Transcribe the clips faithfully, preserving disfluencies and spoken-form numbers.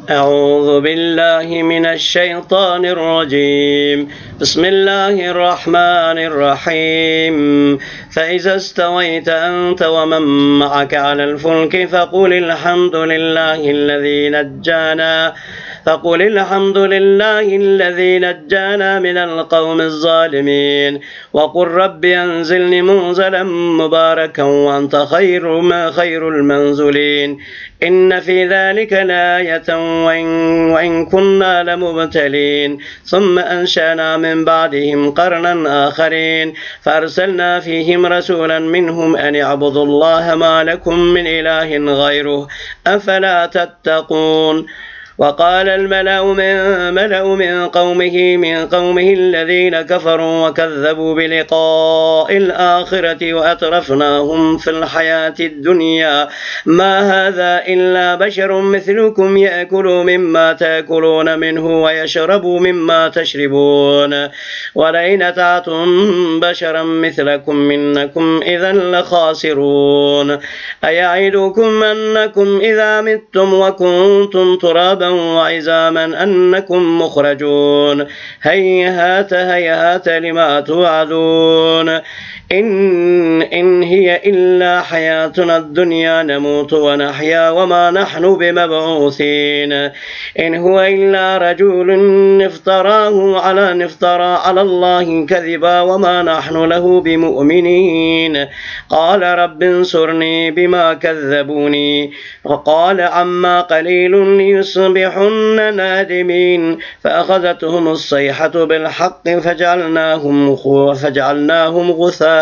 أعوذ بالله من الشيطان الرجيم بسم الله الرحمن الرحيم فإذا استويت أنت ومن معك على الفلك فقل الحمد لله الذي نجانا فقل الحمد لله الذي نجانا من القوم الظالمين وقل رب أنزلني منزلا مباركا وأنت خير ما خير المنزلين إن في ذلك لآية وإن, وإن كنا لمبتلين ثم أنشأنا من بعدهم قرنا آخرين فأرسلنا فيهم رسولا منهم أن اعبدوا الله ما لكم من إله غيره أفلا تتقون وقال الملأ من, ملأ من قومه من قومه الذين كفروا وكذبوا بلقاء الآخرة وأترفناهم في الحياة الدنيا ما هذا إلا بشر مثلكم يأكل مما تأكلون منه ويشرب مما تشربون ولئن أطعتم بشرا مثلكم منكم إذا لخاسرون أيعدكم أنكم إذا متم وكنتم ترابا وعظاما أنكم مخرجون هيهات هيهات لما توعدون إن, إن هي إلا حياتنا الدنيا نموت ونحيا وما نحن بمبعوثين إن هو إلا رجل افتراه على نفترى على الله كذبا وما نحن له بمؤمنين قال رب انصرني بما كذبوني وقال عما قليل ليصبحن نادمين فأخذتهم الصيحة بالحق فجعلناهم فجعلناهم غثاء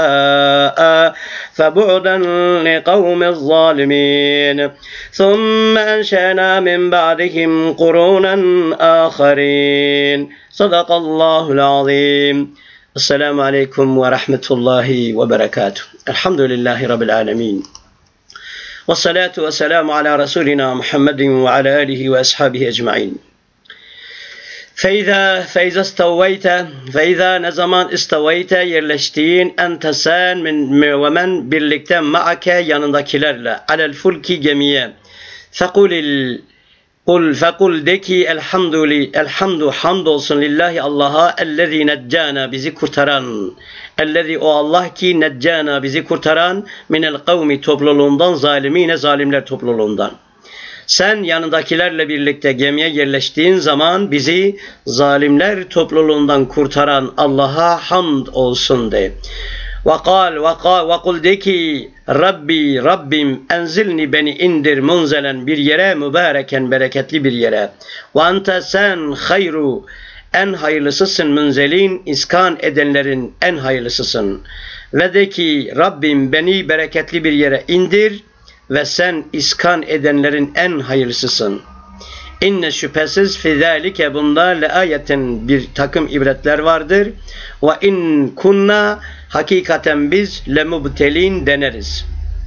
فبعدا لقوم الظالمين ثم أنشأنا من بعدهم قرونا آخرين صدق الله العظيم. السلام عليكم ورحمة الله وبركاته. الحمد لله رب العالمين والصلاة والسلام على رسولنا محمد وعلى آله وأصحابه أجمعين. Feyza feyza stavayte feyza ne zaman istavayte yerleştiğin ente sen min ve men birlikte maake yanındakilerle alel fulki gemiye fekulil kul fekul de ki elhamdülillah elhamdu hamdolsun lillahi Allah'a ellezî neccâna bizi kurtaran ellezî o Allah ki neccâna bizi kurtaran minel kavmi topluluğundan zalimine zalimler topluluğundan. Sen yanındakilerle birlikte gemiye yerleştiğin zaman bizi zalimler topluluğundan kurtaran Allah'a hamd olsun de. Vakal vakal vakul de ki Rabbi Rabbim enzilni beni indir munzelen bir yere mübareken bereketli bir yere. Ve ente sen hayru en hayırlısısın münzelin iskan edenlerin en hayırlısısın. Ve de ki Rabbim beni bereketli bir yere indir. Ve sen iskan edenlerin en hayırlısısın. İnne şüphesiz fizalike bunda le ayetin bir takım ibretler vardır. Ve in kunna hakikaten biz lemubtelin deneriz.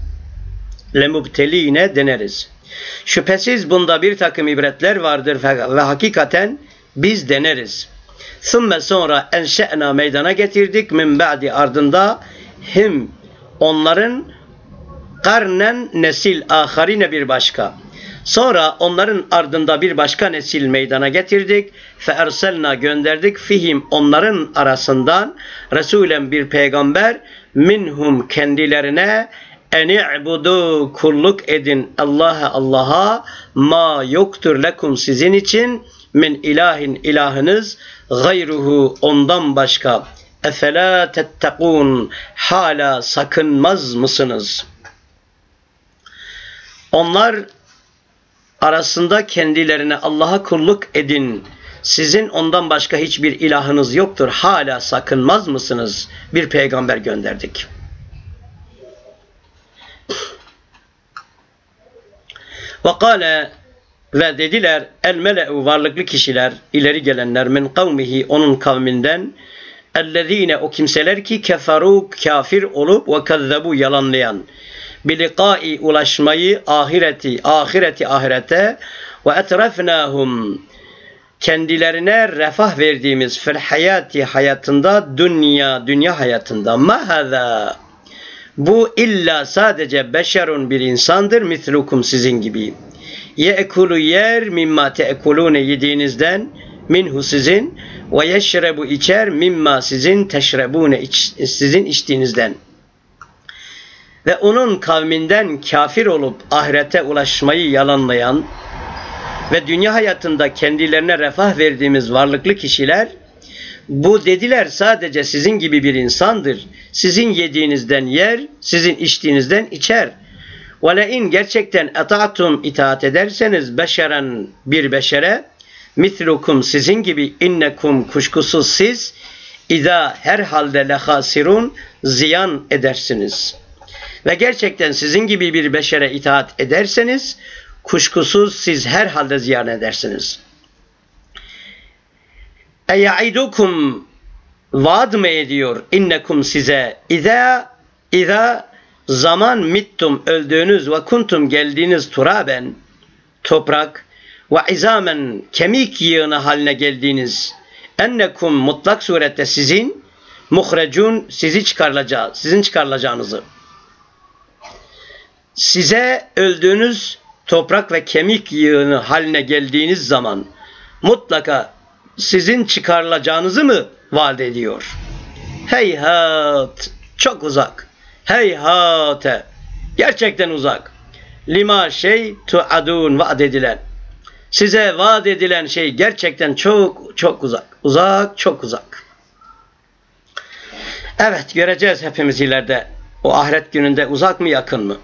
Lemubteline deneriz. Şüphesiz bunda bir takım ibretler vardır ve hakikaten biz deneriz. Sümme sonra enşe'na meydana getirdik min ba'di ardında him onların karnen nesil aharine bir başka. Sonra onların ardında bir başka nesil meydana getirdik. Fe erselna gönderdik fihim onların arasından Resulen bir peygamber minhum kendilerine eni'budu kulluk edin Allah'a Allah'a ma yoktur lekum sizin için min ilahin ilahınız gayruhu ondan başka efela tettekun hala sakınmaz mısınız? Onlar arasında kendilerine Allah'a kulluk edin. Sizin ondan başka hiçbir ilahınız yoktur. Hala sakınmaz mısınız? Bir peygamber gönderdik. Ve kâle ve dediler el mele'u varlıklı kişiler, ileri gelenler min kavmihi onun kavminden ellezîne o kimseler ki keferu kafir olup ve kezzebu yalanlayan bilikai ulaşmayı ahireti ahireti ahirete ve etrafnahum kendilerine refah verdiğimiz fil hayati hayatında dünya dünya hayatında ma hâzâ bu illa sadece beşerun bir insandır mislukum sizin gibi Ye'kulu yer mimma te'kulune yediğinizden, minhu sizin, ve yeşrebu içer mimma sizin teşrebune iç, sizin içtiğinizden. Ve onun kavminden kafir olup ahirete ulaşmayı yalanlayan ve dünya hayatında kendilerine refah verdiğimiz varlıklı kişiler, bu dediler sadece sizin gibi bir insandır. Sizin yediğinizden yer, sizin içtiğinizden içer. وَلَاِنْ gerçekten eta'tum itaat ederseniz beşeren bir beşere, mislukum sizin gibi innekum kuşkusuz siz, İza herhalde lehasirun ziyan edersiniz. Ve gerçekten sizin gibi bir beşere itaat ederseniz, kuşkusuz siz herhalde ziyan edersiniz. Eya'idukum vaad mı ediyor innekum size İza İza zaman mittum öldüğünüz ve kuntum geldiğiniz turaben toprak ve izamen kemik yığını haline geldiğiniz ennekum mutlak surette sizin muhrecun sizi çıkarılacağı sizin çıkarılacağınızı size öldüğünüz toprak ve kemik yığını haline geldiğiniz zaman mutlaka sizin çıkarılacağınızı mı vaat ediyor? Heyhat, çok uzak. Heyhate, gerçekten uzak. Lima şey tuadun vaat edilen. Size vaat edilen şey gerçekten çok çok uzak. Uzak, çok uzak. Evet, göreceğiz hepimiz ileride. O ahiret gününde uzak mı yakın mı?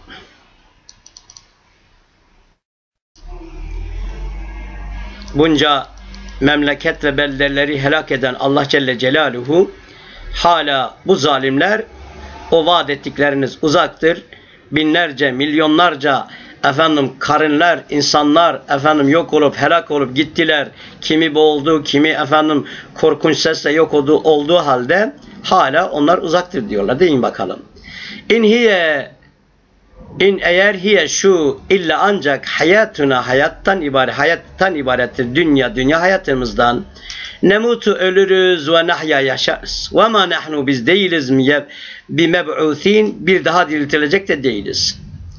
Bunca memleket ve beldeleri helak eden Allah Celle Celaluhu hala bu zalimler o vaat ettikleriniz uzaktır. Binlerce, milyonlarca efendim karınlar, insanlar efendim yok olup helak olup gittiler. Kimi boğuldu, kimi efendim korkunç sesle yok olduğu, olduğu halde hala onlar uzaktır diyorlar. Deyin bakalım. İn hiye İn eğer hiye şu illa ancak hayatına hayattan ibaret hayattan ibarettir dünya dünya hayatımızdan nemutu ölürüz ve nahya yaşarız ve ma nahnu biz değiliz mi bi meb'uthin bir daha diriltilecek de değiliz.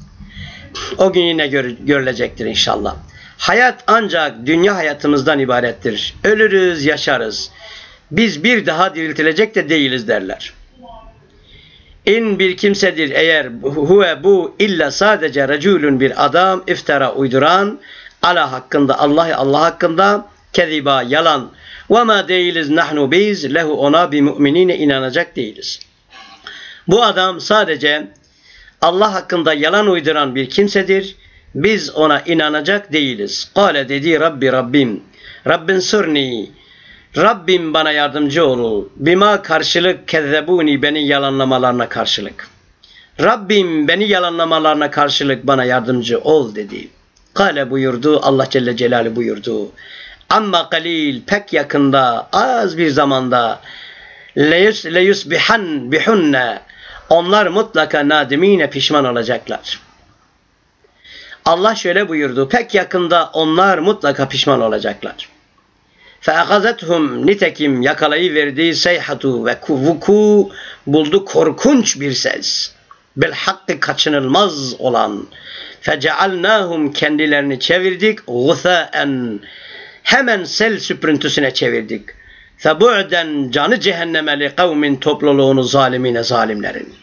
O gün yine gör, görülecektir inşallah. Hayat ancak dünya hayatımızdan ibarettir. Ölürüz, yaşarız. Biz bir daha diriltilecek de değiliz derler. İn bir kimsedir eğer huve bu illa sadece reculun bir adam iftara uyduran ala hakkında Allah Allah hakkında keziba yalan ve ma değiliz nahnu biz lehu ona bi müminine inanacak değiliz. Bu adam sadece Allah hakkında yalan uyduran bir kimsedir. Biz ona inanacak değiliz. Kale dedi Rabbi Rabbim Rabbin surni Rabbim bana yardımcı ol. Bima karşılık kezzebuni beni yalanlamalarına karşılık. Rabbim beni yalanlamalarına karşılık bana yardımcı ol dedi. Kale buyurdu Allah Celle Celaluhu buyurdu. Amma kalil pek yakında az bir zamanda leyusbihan bihunne onlar mutlaka nadimine pişman olacaklar. Allah şöyle buyurdu. Pek yakında onlar mutlaka pişman olacaklar. فَاَخَذَتْهُمْ nitekim yakalayıverdi seyhatu ve vuku buldu korkunç bir ses. Bilhakkı kaçınılmaz olan. فَجَعَلْنَاهُمْ kendilerini çevirdik. غُثَاً hemen sel süprüntüsüne çevirdik. فَبُعْدًا canı cehenneme li kavmin topluluğunu zalimine zalimlerin.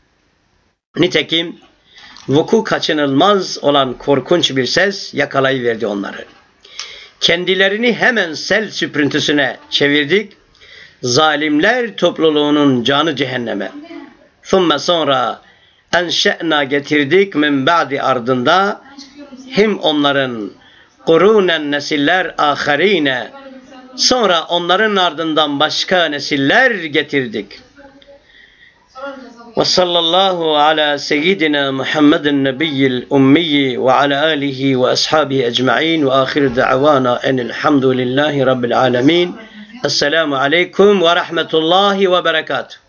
Nitekim vuku kaçınılmaz olan korkunç bir ses yakalayıverdi onları. Kendilerini hemen sel süprüntüsüne çevirdik. Zalimler topluluğunun canı cehenneme. Thumme sonra enşe'na getirdik min ba'di ardında hem onların kurunen nesiller ahirine sonra onların ardından başka nesiller getirdik. Ve sallallahu ala seyyidina Muhammedin nebiyyil ummiyi ve ala alihi ve ashabihi ecma'in ve ahir da'vana enilhamdülillahi rabbil alemin. Esselamu aleyküm ve rahmetullahi ve berekatuhu.